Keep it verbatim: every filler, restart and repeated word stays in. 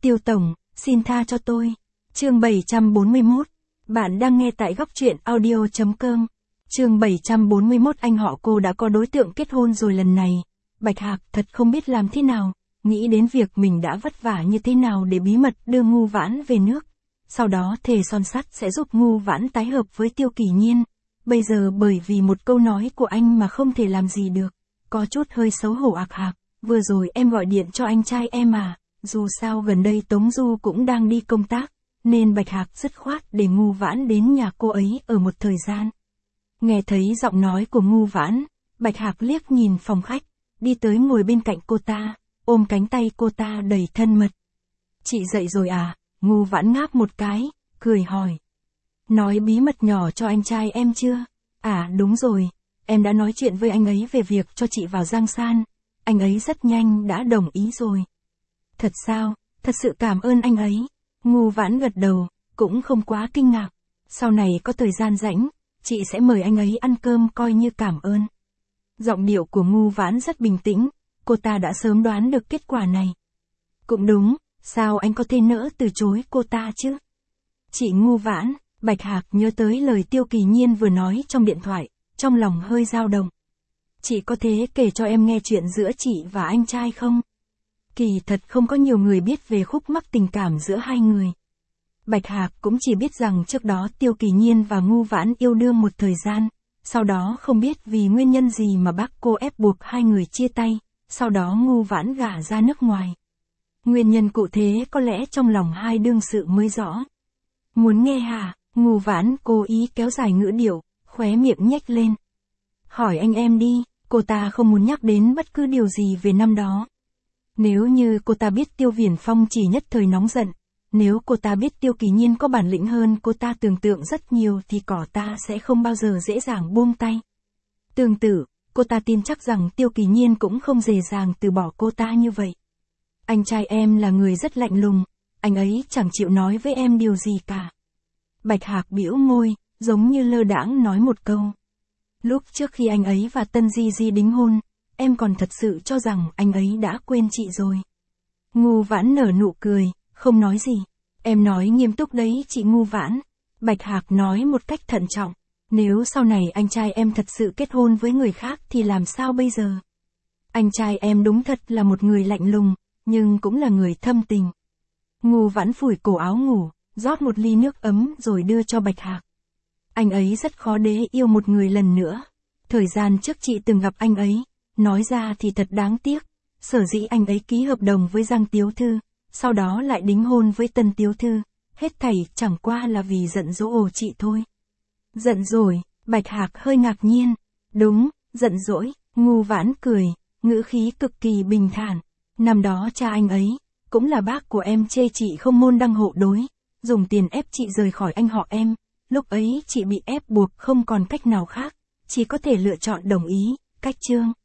Tiêu Tổng, xin tha cho tôi. Chương bảy trăm bốn mươi mốt. Bạn đang nghe tại góc truyện audio chấm com. Chương bảy trăm bốn mươi mốt. Anh họ cô đã có đối tượng kết hôn rồi lần này. Bạch Hạc thật không biết làm thế nào, nghĩ đến việc mình đã vất vả như thế nào để bí mật đưa Ngu Vãn về nước. Sau đó thề son sắt sẽ giúp Ngu Vãn tái hợp với Tiêu Kỳ Nhiên. Bây giờ bởi vì một câu nói của anh mà không thể làm gì được. Có chút hơi xấu hổ. Ạc Hạc, vừa rồi em gọi điện cho anh trai em à, dù sao gần đây Tống Du cũng đang đi công tác, nên Bạch Hạc dứt khoát để Ngu Vãn đến nhà cô ấy ở một thời gian. Nghe thấy giọng nói của Ngu Vãn, Bạch Hạc liếc nhìn phòng khách, đi tới ngồi bên cạnh cô ta, ôm cánh tay cô ta đầy thân mật. Chị dậy rồi à? Ngu Vãn ngáp một cái, cười hỏi. Nói bí mật nhỏ cho anh trai em chưa? À đúng rồi, em đã nói chuyện với anh ấy về việc cho chị vào Giang San. Anh ấy rất nhanh đã đồng ý rồi. Thật sao? Thật sự cảm ơn anh ấy. Ngu Vãn gật đầu, cũng không quá kinh ngạc. Sau này có thời gian rảnh, chị sẽ mời anh ấy ăn cơm coi như cảm ơn. Giọng điệu của Ngu Vãn rất bình tĩnh, cô ta đã sớm đoán được kết quả này. Cũng đúng, sao anh có thể nỡ từ chối cô ta chứ? Chị Ngu Vãn, Bạch Hạc nhớ tới lời Tiêu Kỳ Nhiên vừa nói trong điện thoại, trong lòng hơi dao động. Chị có thể kể cho em nghe chuyện giữa chị và anh trai không? Kỳ thật không có nhiều người biết về khúc mắc tình cảm giữa hai người. Bạch Hạc cũng chỉ biết rằng trước đó Tiêu Kỳ Nhiên và Ngu Vãn yêu đương một thời gian, sau đó không biết vì nguyên nhân gì mà bác cô ép buộc hai người chia tay, sau đó Ngu Vãn gả ra nước ngoài. Nguyên nhân cụ thể có lẽ trong lòng hai đương sự mới rõ. Muốn nghe hả? Ngu Vãn cố ý kéo dài ngữ điệu, khóe miệng nhếch lên. Hỏi anh em đi, cô ta không muốn nhắc đến bất cứ điều gì về năm đó. Nếu như cô ta biết Tiêu Viễn Phong chỉ nhất thời nóng giận, nếu cô ta biết Tiêu Kỳ Nhiên có bản lĩnh hơn cô ta tưởng tượng rất nhiều thì cỏ ta sẽ không bao giờ dễ dàng buông tay. Tương tự, cô ta tin chắc rằng Tiêu Kỳ Nhiên cũng không dễ dàng từ bỏ cô ta như vậy. Anh trai em là người rất lạnh lùng, anh ấy chẳng chịu nói với em điều gì cả. Bạch Hạc bĩu môi, giống như lơ đãng nói một câu. Lúc trước khi anh ấy và Tân Di Di đính hôn, em còn thật sự cho rằng anh ấy đã quên chị rồi. Ngu Vãn nở nụ cười, không nói gì. Em nói nghiêm túc đấy chị Ngu Vãn. Bạch Hạc nói một cách thận trọng. Nếu sau này anh trai em thật sự kết hôn với người khác thì làm sao bây giờ? Anh trai em đúng thật là một người lạnh lùng, nhưng cũng là người thâm tình. Ngu Vãn phủi cổ áo ngủ, rót một ly nước ấm rồi đưa cho Bạch Hạc. Anh ấy rất khó để yêu một người lần nữa. Thời gian trước chị từng gặp anh ấy, nói ra thì thật đáng tiếc. Sở dĩ anh ấy ký hợp đồng với Giang Tiếu Thư, sau đó lại đính hôn với Tân Tiếu Thư, hết thảy chẳng qua là vì giận dỗi chị thôi. Giận rồi? Bạch Hạc hơi ngạc nhiên. Đúng, giận dỗi. Ngu Vãn cười, ngữ khí cực kỳ bình thản. Năm đó cha anh ấy, cũng là bác của em chê chị không môn đăng hộ đối, dùng tiền ép chị rời khỏi anh họ em. Lúc ấy chị bị ép buộc không còn cách nào khác, chỉ có thể lựa chọn đồng ý, cách chương.